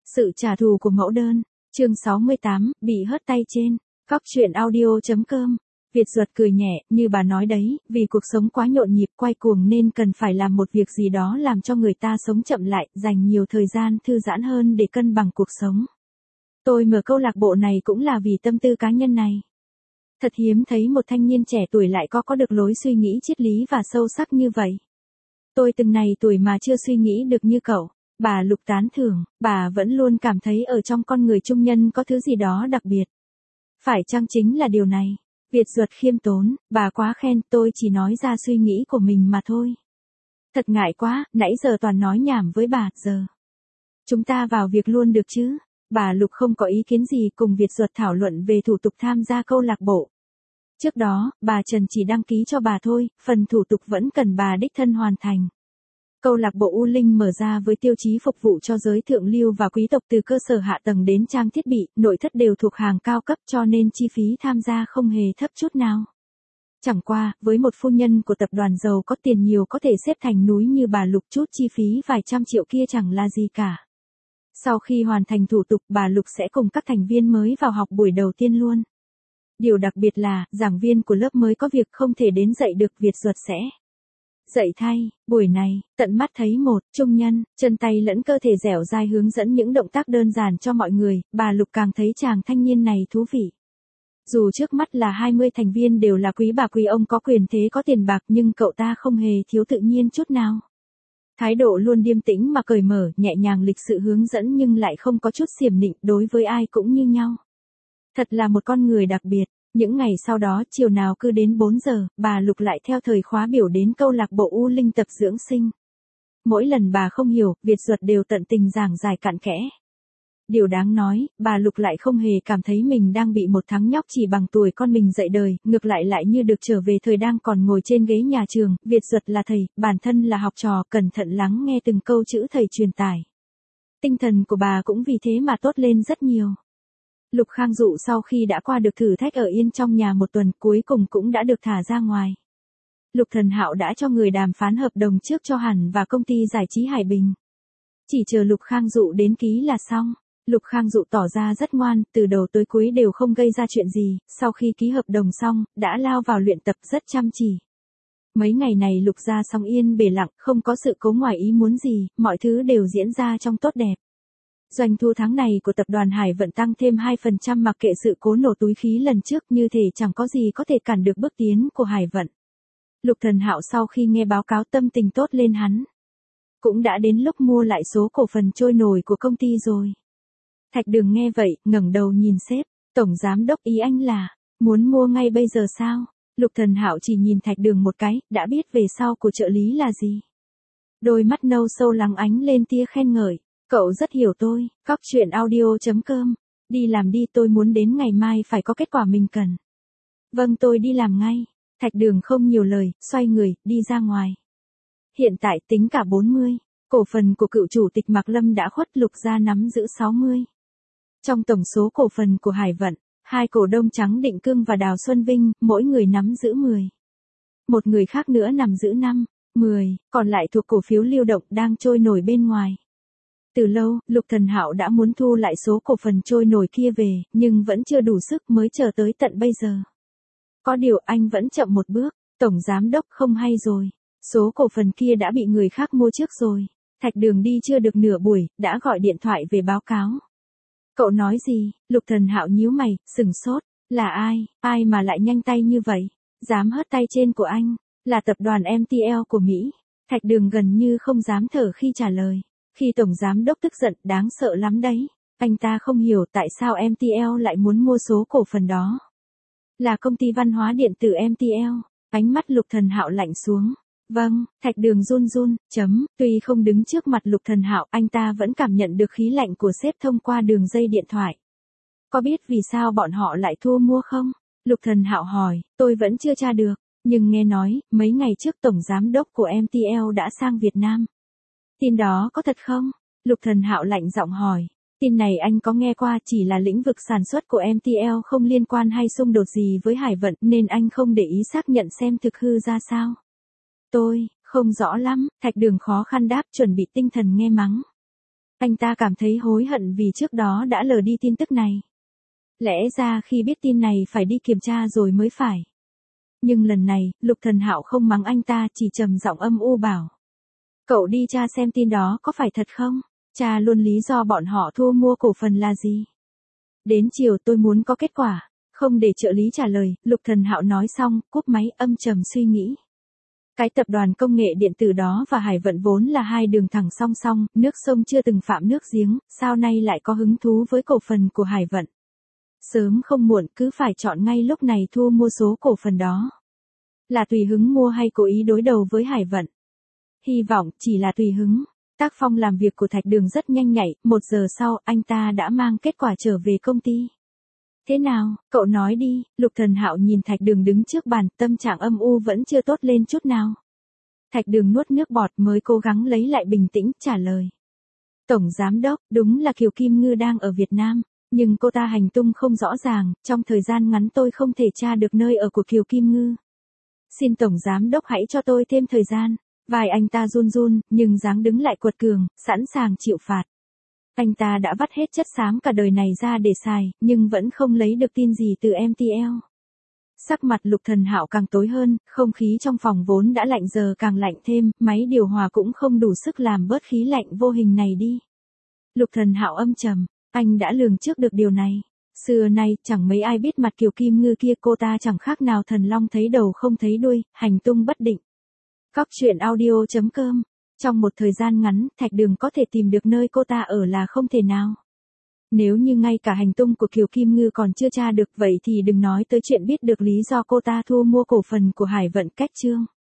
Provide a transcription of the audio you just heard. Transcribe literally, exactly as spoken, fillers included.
Sự trả thù của mẫu đơn, chương sáu mươi tám, bị hất tay trên, cóc truyện audio chấm com. Việt Duật cười nhẹ, như bà nói đấy, vì cuộc sống quá nhộn nhịp quay cuồng nên cần phải làm một việc gì đó làm cho người ta sống chậm lại, dành nhiều thời gian thư giãn hơn để cân bằng cuộc sống. Tôi mở câu lạc bộ này cũng là vì tâm tư cá nhân này. Thật hiếm thấy một thanh niên trẻ tuổi lại có có được lối suy nghĩ triết lý và sâu sắc như vậy. Tôi từng này tuổi mà chưa suy nghĩ được như cậu. Bà Lục tán thưởng, bà vẫn luôn cảm thấy ở trong con người trung nhân có thứ gì đó đặc biệt. Phải chăng chính là điều này? Việt Duật khiêm tốn, bà quá khen, tôi chỉ nói ra suy nghĩ của mình mà thôi. Thật ngại quá, nãy giờ toàn nói nhảm với bà, giờ. Chúng ta vào việc luôn được chứ? Bà Lục không có ý kiến gì, cùng Việt Duật thảo luận về thủ tục tham gia câu lạc bộ. Trước đó, bà Trần chỉ đăng ký cho bà thôi, phần thủ tục vẫn cần bà đích thân hoàn thành. Câu lạc bộ U Linh mở ra với tiêu chí phục vụ cho giới thượng lưu và quý tộc, từ cơ sở hạ tầng đến trang thiết bị, nội thất đều thuộc hàng cao cấp, cho nên chi phí tham gia không hề thấp chút nào. Chẳng qua, với một phu nhân của tập đoàn giàu có tiền nhiều có thể xếp thành núi như bà Lục, chút chi phí vài trăm triệu kia chẳng là gì cả. Sau khi hoàn thành thủ tục, bà Lục sẽ cùng các thành viên mới vào học buổi đầu tiên luôn. Điều đặc biệt là, giảng viên của lớp mới có việc không thể đến dạy được, Việt Duật sẽ dạy thay. Buổi này, tận mắt thấy một trung nhân, chân tay lẫn cơ thể dẻo dai hướng dẫn những động tác đơn giản cho mọi người, bà Lục càng thấy chàng thanh niên này thú vị. Dù trước mắt là hai mươi thành viên đều là quý bà quý ông có quyền thế có tiền bạc, nhưng cậu ta không hề thiếu tự nhiên chút nào. Thái độ luôn điềm tĩnh mà cởi mở, nhẹ nhàng lịch sự hướng dẫn nhưng lại không có chút xiểm nịnh, đối với ai cũng như nhau. Thật là một con người đặc biệt. Những ngày sau đó, chiều nào cứ đến bốn giờ, bà Lục lại theo thời khóa biểu đến câu lạc bộ U Linh tập dưỡng sinh. Mỗi lần bà không hiểu, Việt Duật đều tận tình giảng giải cặn kẽ. Điều đáng nói, bà Lục lại không hề cảm thấy mình đang bị một thằng nhóc chỉ bằng tuổi con mình dạy đời, ngược lại lại như được trở về thời đang còn ngồi trên ghế nhà trường. Việt Duật là thầy, bản thân là học trò, cẩn thận lắng nghe từng câu chữ thầy truyền tải. Tinh thần của bà cũng vì thế mà tốt lên rất nhiều. Lục Khang Dụ sau khi đã qua được thử thách ở yên trong nhà một tuần, cuối cùng cũng đã được thả ra ngoài. Lục Thần Hạo đã cho người đàm phán hợp đồng trước cho Hàn và công ty giải trí Hải Bình. Chỉ chờ Lục Khang Dụ đến ký là xong. Lục Khang Dụ tỏ ra rất ngoan, từ đầu tới cuối đều không gây ra chuyện gì, sau khi ký hợp đồng xong, đã lao vào luyện tập rất chăm chỉ. Mấy ngày này Lục gia song yên bề lặng, không có sự cố ngoài ý muốn gì, mọi thứ đều diễn ra trong tốt đẹp. Doanh thu tháng này của tập đoàn Hải Vận tăng thêm hai phần trăm mặc kệ sự cố nổ túi khí lần trước, như thể chẳng có gì có thể cản được bước tiến của Hải Vận. Lục Thần Hạo sau khi nghe báo cáo tâm tình tốt lên hắn. Cũng đã đến lúc mua lại số cổ phần trôi nổi của công ty rồi. Thạch Đường nghe vậy, ngẩng đầu nhìn sếp, tổng giám đốc ý anh là, muốn mua ngay bây giờ sao? Lục Thần Hạo chỉ nhìn Thạch Đường một cái, đã biết về sau của trợ lý là gì. Đôi mắt nâu sâu lắng ánh lên tia khen ngợi. Cậu rất hiểu tôi, cóc truyện audio chấm com. Đi làm đi, tôi muốn đến ngày mai phải có kết quả mình cần. Vâng, tôi đi làm ngay. Thạch Đường không nhiều lời, xoay người, đi ra ngoài. Hiện tại tính cả bốn mươi, cổ phần của cựu chủ tịch Mạc Lâm đã khuất, Lục gia nắm giữ sáu mươi. Trong tổng số cổ phần của Hải Vận, hai cổ đông Trắng Định Cương và Đào Xuân Vinh, mỗi người nắm giữ mười. Một người khác nữa nắm giữ năm, mười, còn lại thuộc cổ phiếu lưu động đang trôi nổi bên ngoài. Từ lâu, Lục Thần Hạo đã muốn thu lại số cổ phần trôi nổi kia về, nhưng vẫn chưa đủ sức mới chờ tới tận bây giờ. Có điều anh vẫn chậm một bước, tổng giám đốc không hay rồi. Số cổ phần kia đã bị người khác mua trước rồi. Thạch Đường đi chưa được nửa buổi, đã gọi điện thoại về báo cáo. Cậu nói gì? Lục Thần Hạo nhíu mày, sừng sốt. Là ai? Ai mà lại nhanh tay như vậy? Dám hất tay trên của anh? Là tập đoàn em tê lờ của Mỹ. Thạch Đường gần như không dám thở khi trả lời. Khi tổng giám đốc tức giận, đáng sợ lắm đấy. Anh ta không hiểu tại sao em tê lờ lại muốn mua số cổ phần đó. Là công ty văn hóa điện tử em tê lờ. Ánh mắt Lục Thần Hạo lạnh xuống. Vâng, Thạch Đường run run, chấm, tuy không đứng trước mặt Lục Thần Hạo, anh ta vẫn cảm nhận được khí lạnh của sếp thông qua đường dây điện thoại. Có biết vì sao bọn họ lại thu mua không? Lục Thần Hạo hỏi, tôi vẫn chưa tra được, nhưng nghe nói, mấy ngày trước tổng giám đốc của em tê lờ đã sang Việt Nam. Tin đó có thật không? Lục Thần Hạo lạnh giọng hỏi. Tin này anh có nghe qua, chỉ là lĩnh vực sản xuất của em tê lờ không liên quan hay xung đột gì với Hải Vận, nên anh không để ý xác nhận xem thực hư ra sao. Tôi, không rõ lắm, Thạch Đường khó khăn đáp, chuẩn bị tinh thần nghe mắng. Anh ta cảm thấy hối hận vì trước đó đã lờ đi tin tức này. Lẽ ra khi biết tin này phải đi kiểm tra rồi mới phải. Nhưng lần này, Lục Thần Hạo không mắng anh ta, chỉ trầm giọng âm u bảo. Cậu đi tra xem tin đó có phải thật không? Tra luôn lý do bọn họ thu mua cổ phần là gì? Đến chiều tôi muốn có kết quả. Không để trợ lý trả lời, Lục Thần Hạo nói xong, cúp máy âm trầm suy nghĩ. Cái tập đoàn công nghệ điện tử đó và Hải Vận vốn là hai đường thẳng song song, nước sông chưa từng phạm nước giếng, sao nay lại có hứng thú với cổ phần của Hải Vận? Sớm không muộn cứ phải chọn ngay lúc này thu mua số cổ phần đó. Là tùy hứng mua hay cố ý đối đầu với Hải Vận? Hy vọng chỉ là tùy hứng. Tác phong làm việc của Thạch Đường rất nhanh nhạy, một giờ sau anh ta đã mang kết quả trở về công ty. Thế nào, cậu nói đi, Lục Thần Hạo nhìn Thạch Đường đứng trước bàn, tâm trạng âm u vẫn chưa tốt lên chút nào. Thạch Đường nuốt nước bọt mới cố gắng lấy lại bình tĩnh, trả lời. Tổng Giám Đốc, đúng là Kiều Kim Ngư đang ở Việt Nam, nhưng cô ta hành tung không rõ ràng, trong thời gian ngắn tôi không thể tra được nơi ở của Kiều Kim Ngư. Xin Tổng Giám Đốc hãy cho tôi thêm thời gian. Vai anh ta run run, nhưng dáng đứng lại quật cường, sẵn sàng chịu phạt. Anh ta đã vắt hết chất xám cả đời này ra để xài, nhưng vẫn không lấy được tin gì từ em tê lờ. Sắc mặt Lục Thần Hạo càng tối hơn, không khí trong phòng vốn đã lạnh giờ càng lạnh thêm, máy điều hòa cũng không đủ sức làm bớt khí lạnh vô hình này đi. Lục Thần Hạo âm trầm, anh đã lường trước được điều này. Xưa nay, chẳng mấy ai biết mặt Kiều Kim Ngư kia, cô ta chẳng khác nào thần long thấy đầu không thấy đuôi, hành tung bất định. Cóc truyện audio chấm com. Trong một thời gian ngắn, Thạch Đường có thể tìm được nơi cô ta ở là không thể nào. Nếu như ngay cả hành tung của Kiều Kim Ngư còn chưa tra được vậy thì đừng nói tới chuyện biết được lý do cô ta thu mua cổ phần của Hải Vận cách chương.